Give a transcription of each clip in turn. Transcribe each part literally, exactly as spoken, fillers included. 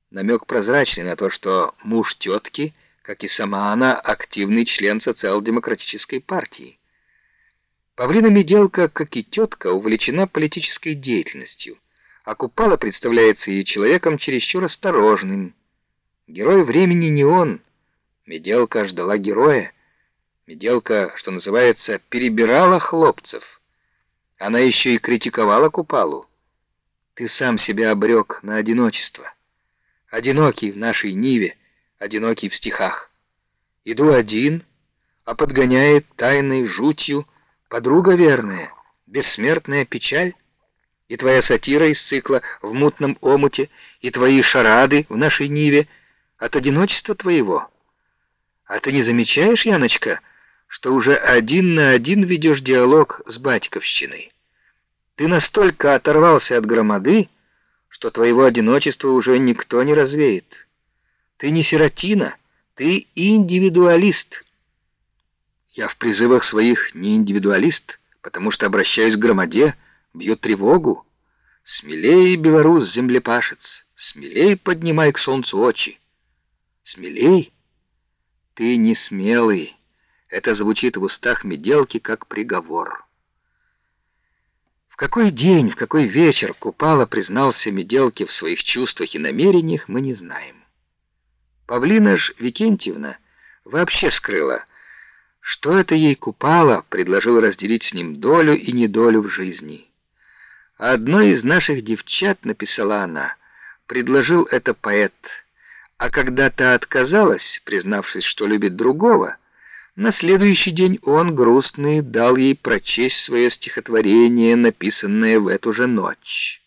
Намек прозрачный на то, что муж тетки, как и сама она, активный член социал-демократической партии. Павлина Меделка, как и тетка, увлечена политической деятельностью, а Купала представляется ей человеком чересчур осторожным. Герой времени не он. Меделка ждала героя. Меделка, что называется, перебирала хлопцев. Она еще и критиковала Купалу. «Ты сам себя обрек на одиночество. Одинокий в нашей Ниве, одинокий в стихах. Иду один, а подгоняет тайной жутью подруга верная, бессмертная печаль. И твоя сатира из цикла «В мутном омуте», и твои шарады в нашей Ниве от одиночества твоего. А ты не замечаешь, Яночка, что уже один на один ведешь диалог с батьковщиной? Ты настолько оторвался от громады, что твоего одиночества уже никто не развеет. Ты не сиротина, ты индивидуалист. Я в призывах своих не индивидуалист, потому что обращаюсь к громаде, бью тревогу. Смелей, белорус, землепашец, смелей поднимай к солнцу очи. Смелей? Ты не смелый. Это звучит в устах Меделки как приговор. В какой день, в какой вечер Купала признался Меделке в своих чувствах и намерениях, мы не знаем. Павлина ж Викентьевна вообще скрыла, что это ей Купала предложил разделить с ним долю и недолю в жизни. Одной из наших девчат, написала она, предложил это поэт, а когда та отказалась, признавшись, что любит другого, на следующий день он, грустный, дал ей прочесть свое стихотворение, написанное в эту же ночь.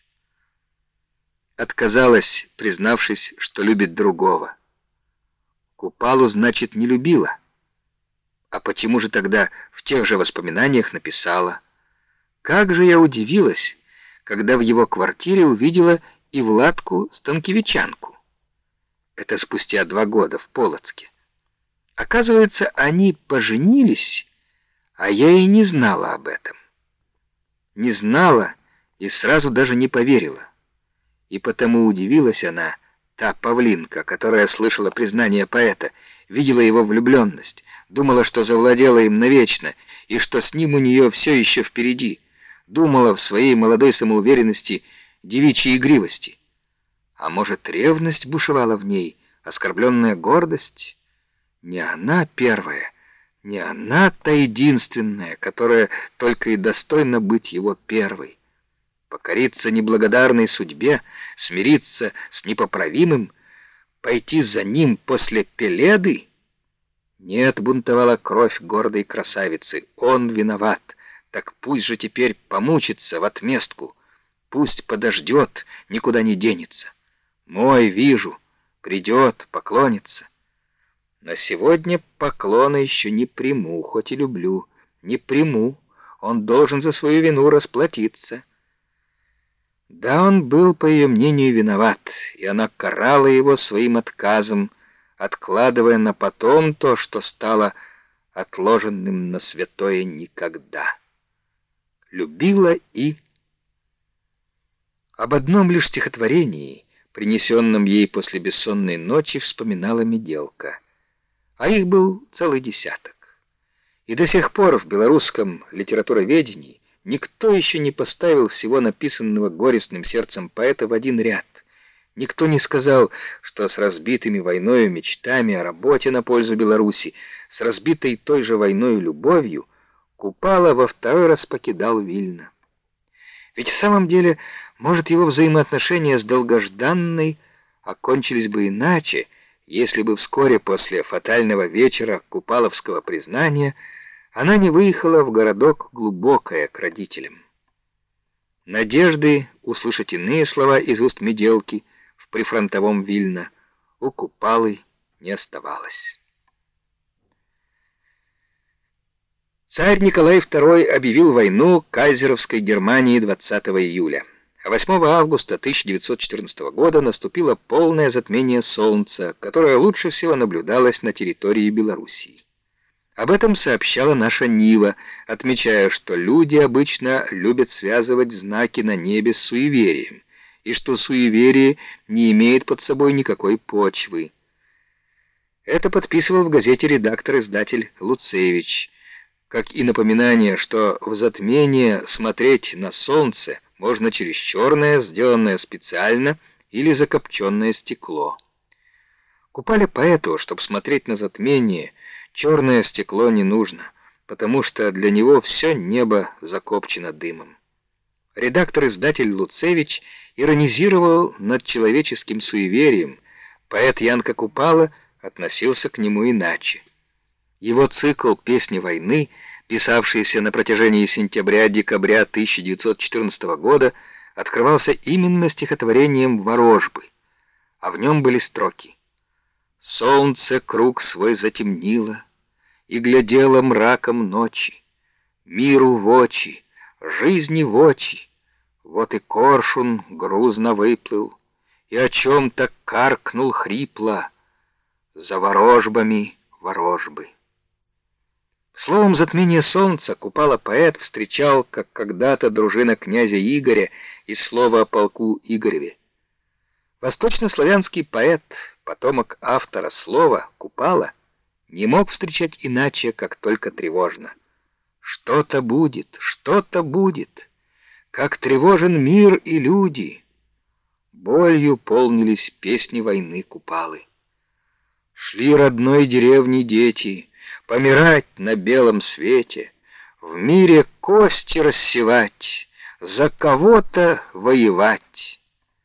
Отказалась, признавшись, что любит другого. Купалу, значит, не любила. А почему же тогда в тех же воспоминаниях написала: «Как же я удивилась, когда в его квартире увидела и Владку-станкевичанку». Это спустя два года в Полоцке. Оказывается, они поженились, а я и не знала об этом. Не знала и сразу даже не поверила. И потому удивилась она, та Павлинка, которая слышала признание поэта, видела его влюбленность, думала, что завладела им навечно, и что с ним у нее все еще впереди, думала в своей молодой самоуверенности, девичьей игривости. А может, ревность бушевала в ней, оскорбленная гордость? Не она первая, не она та единственная, которая только и достойна быть его первой. Покориться неблагодарной судьбе, смириться с непоправимым, пойти за ним после Пеледы? Нет, бунтовала кровь гордой красавицы, он виноват, так пусть же теперь помучится в отместку, пусть подождет, никуда не денется. Мой, вижу, придет, поклонится. Но сегодня поклона еще не приму, хоть и люблю, не приму, он должен за свою вину расплатиться. Да, он был, по ее мнению, виноват, и она карала его своим отказом, откладывая на потом то, что стало отложенным на святое никогда. Любила и... Об одном лишь стихотворении, принесенном ей после бессонной ночи, вспоминала Меделка. А их был целый десяток. И до сих пор в белорусском литературоведении никто еще не поставил всего написанного горестным сердцем поэта в один ряд. Никто не сказал, что с разбитыми войною мечтами о работе на пользу Беларуси, с разбитой той же войною любовью, Купала во второй раз покидал Вильно. Ведь в самом деле, может, его взаимоотношения с долгожданной окончились бы иначе, если бы вскоре после фатального вечера купаловского признания она не выехала в городок Глубокое к родителям. Надежды услышать иные слова из уст Меделки в прифронтовом Вильно у Купалы не оставалось. Царь Николай второй объявил войну кайзеровской Германии двадцатого июля. А восьмого августа тысяча девятьсот четырнадцатого года наступило полное затмение Солнца, которое лучше всего наблюдалось на территории Белоруссии. Об этом сообщала наша Нива, отмечая, что люди обычно любят связывать знаки на небе с суеверием, и что суеверие не имеет под собой никакой почвы. Это подписывал в газете редактор-издатель Луцевич, как и напоминание, что в затмение смотреть на солнце можно через черное, сделанное специально, или закопченное стекло. Купали поэту, чтобы смотреть на затмение, черное стекло не нужно, потому что для него все небо закопчено дымом. Редактор-издатель Луцевич иронизировал над человеческим суеверием, поэт Янка Купала относился к нему иначе. Его цикл «Песни войны», писавшийся на протяжении сентября-декабря тысяча девятьсот четырнадцатого года, открывался именно стихотворением «Ворожбы», а в нем были строки: «Солнце круг свой затемнило, и глядело мраком ночи, миру в очи, жизни в очи, вот и коршун грузно выплыл, и о чем-то каркнул хрипло, за ворожбами ворожбы». Словом, затмение солнца Купала поэт встречал, как когда-то дружина князя Игоря из слова о полку Игореве. Восточнославянский поэт, потомок автора слова Купала, не мог встречать иначе, как только тревожно. Что-то будет, что-то будет, как тревожен мир и люди. Болью полнились песни войны Купалы. Шли родной деревни дети помирать на белом свете, в мире кости рассевать, за кого-то воевать.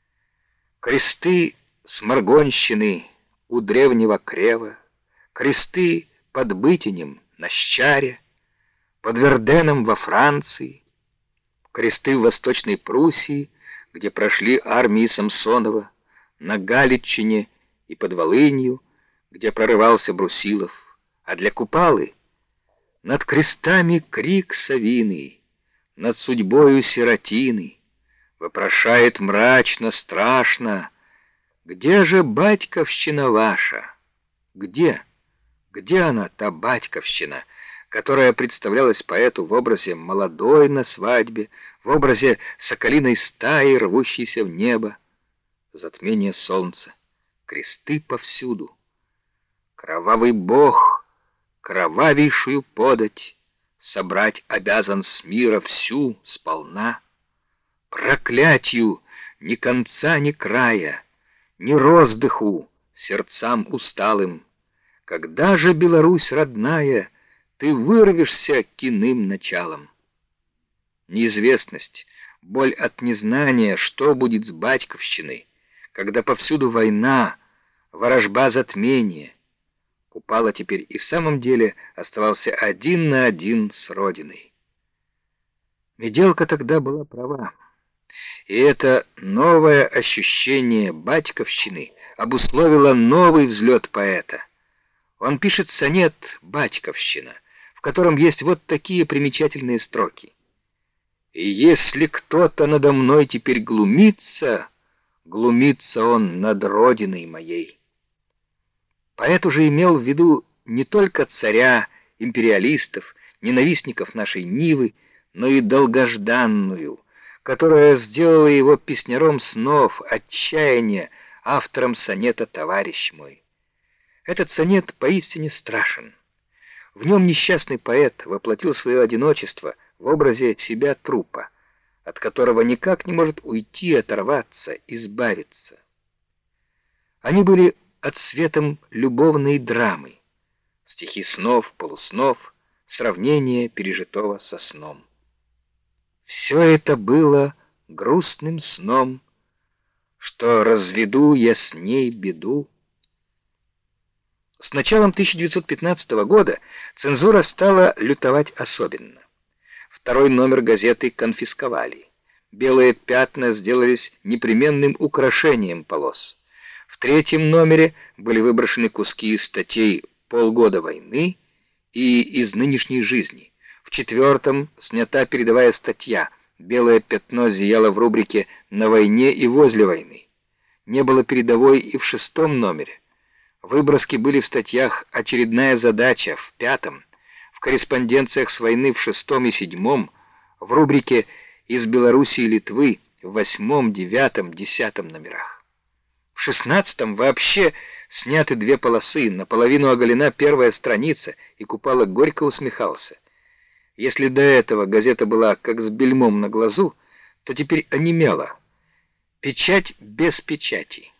Кресты сморгонщины у древнего крева, кресты под Бытинем на Щаре, под Верденом во Франции, кресты в Восточной Пруссии, где прошли армии Самсонова, на Галичине и под Волынью, где прорывался Брусилов. А для Купалы над крестами крик совиный, над судьбою сиротины вопрошает мрачно, страшно: где же батьковщина ваша? Где? Где она, та батьковщина, которая представлялась поэту в образе молодой на свадьбе, в образе соколиной стаи, рвущейся в небо? Затмение солнца, кресты повсюду. Кровавый бог кровавейшую подать собрать обязан с мира всю сполна. Проклятью ни конца, ни края, ни роздыху сердцам усталым. Когда же, Беларусь родная, ты вырвешься к иным началам? Неизвестность, боль от незнания, что будет с батьковщиной, когда повсюду война, ворожба затмения. Купала теперь и в самом деле оставался один на один с родиной. Меделка тогда была права, и это новое ощущение батьковщины обусловило новый взлет поэта. Он пишет сонет «Батьковщина», в котором есть вот такие примечательные строки: «И если кто-то надо мной теперь глумится, глумится он над родиной моей». Поэт уже имел в виду не только царя, империалистов, ненавистников нашей Нивы, но и долгожданную, которая сделала его песняром снов, отчаяния, автором сонета «Товарищ мой». Этот сонет поистине страшен. В нем несчастный поэт воплотил свое одиночество в образе себя трупа, от которого никак не может уйти, оторваться, избавиться. Они были отсветом любовной драмы, стихи снов, полуснов, сравнение пережитого со сном. Все это было грустным сном, что разведу я с ней беду. С началом тысяча девятьсот пятнадцатого года цензура стала лютовать особенно. Второй номер газеты конфисковали. Белые пятна сделались непременным украшением полос. В третьем номере были выброшены куски из статей «Полгода войны» и «Из нынешней жизни». В четвертом снята передовая статья «Белое пятно» зияло в рубрике «На войне и возле войны». Не было передовой и в шестом номере. Выброски были в статьях «Очередная задача» в пятом, в корреспонденциях с войны в шестом и седьмом, в рубрике «Из Белоруссии и Литвы» в восьмом, девятом, десятом номерах. В шестнадцатом вообще сняты две полосы, наполовину оголена первая страница, и Купала горько усмехался. Если до этого газета была как с бельмом на глазу, то теперь онемела. Печать без печати.